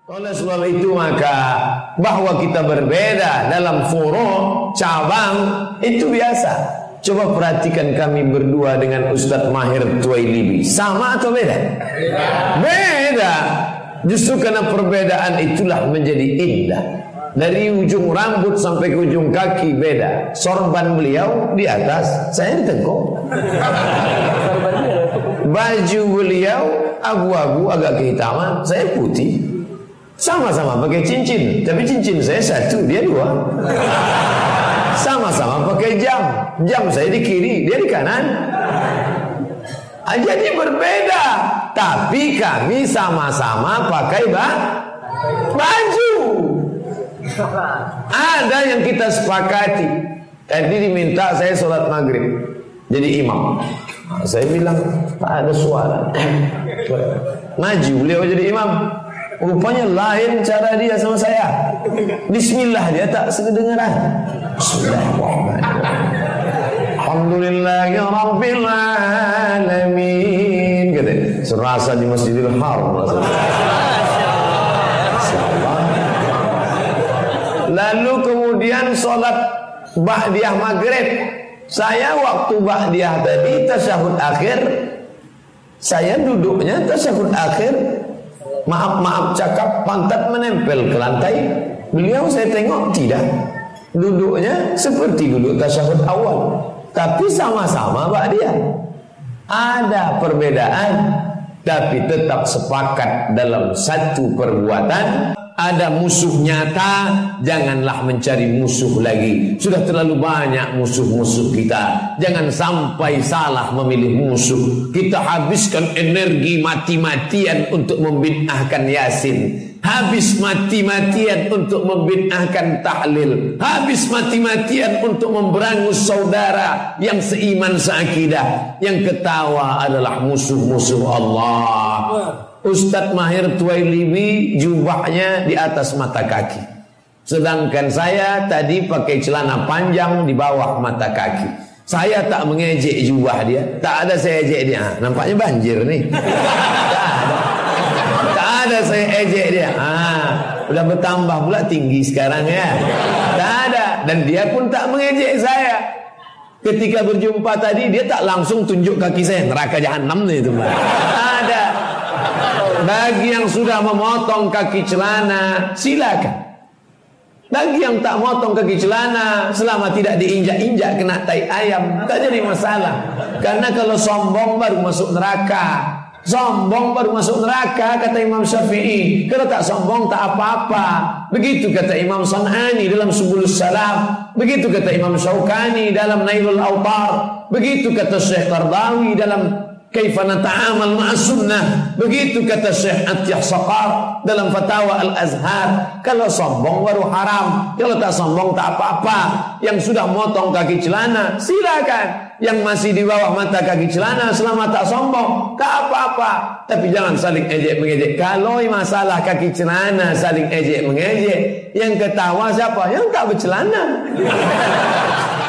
Oleh sebab itu maka bahwa kita berbeda dalam furu' cabang itu biasa. Coba perhatikan kami berdua dengan Ustadz Mahir Tuwailibi, sama atau beda? Beda. Justru karena perbedaan itulah menjadi indah. Dari ujung rambut sampai ke ujung kaki beda. Sorban beliau di atas, saya di tengkuk. Baju beliau abu-abu agak kehitaman, saya putih. Sama-sama pakai cincin, tapi cincin saya satu, dia dua. Sama-sama pakai jam, jam saya di kiri, dia di kanan. Jadi berbeda, tapi kami sama-sama pakai baju. Ada yang kita sepakati. Tadi diminta saya sholat maghrib jadi imam. Saya bilang tak ada suara. Maju beliau jadi imam. Rupanya lain cara dia sama saya. Bismillah dia tak sekedengaran. Bismillahirrahmanirrahim. Alhamdulillahirabbil alamin. Gitu. Serasa di Masjidil Haram. Lalu kemudian sholat ba'diyah maghrib. Saya waktu ba'diyah tadi tasyahud akhir, saya duduknya tasyahud akhir. Maaf cakap, pantat menempel ke lantai. Beliau saya tengok tidak, duduknya seperti duduk tasyahud awal, tapi sama-sama ba'diyah. Ada perbedaan, tapi tetap sepakat dalam satu perbuatan. Ada musuh nyata, janganlah mencari musuh lagi. Sudah terlalu banyak musuh-musuh kita. Jangan sampai salah memilih musuh. Kita habiskan energi mati-matian untuk membid'ahkan Yasin. Habis mati-matian untuk membid'ahkan tahlil. Habis mati-matian untuk memberangus saudara yang seiman seakidah. Yang ketawa adalah musuh-musuh Allah. Ustadz Mahir Tuwailibi jubahnya di atas mata kaki, sedangkan saya tadi pakai celana panjang di bawah mata kaki. Saya tak mengejek jubah dia, tak ada saya ejek dia. Nampaknya banjir nih. Tak ada saya ejek dia. Udah bertambah pula tinggi sekarang ya. Tak ada, dan dia pun tak mengejek saya. Ketika berjumpa tadi dia tak langsung tunjuk kaki saya, neraka jahanam nih itu Mbak. Ada. Bagi yang sudah memotong kaki celana, silakan. Bagi yang tak motong kaki celana, selama tidak diinjak-injak kena tai ayam, tak jadi masalah. Karena kalau sombong baru masuk neraka. Sombong baru masuk neraka, kata Imam Syafi'i. Kalau tak sombong tak apa-apa. Begitu kata Imam San'ani dalam Subulus Salam. Begitu kata Imam Syaukani dalam Nailul Awtar. Begitu kata Syekh Qardawi dalam Kaifa nata'amal ma'as sunnah. Begitu kata Syekh Atiyah Saqar dalam Fatawa Al-Azhar. Kalau sombong baru haram, kalau tak sombong tak apa-apa. Yang sudah motong kaki celana silakan. Yang masih di bawah mata kaki celana selama tak sombong tak apa-apa. Tapi jangan saling ejek mengejek. Kalau masalah kaki celana saling ejek mengejek, yang ketawa siapa? Yang tak bercelana.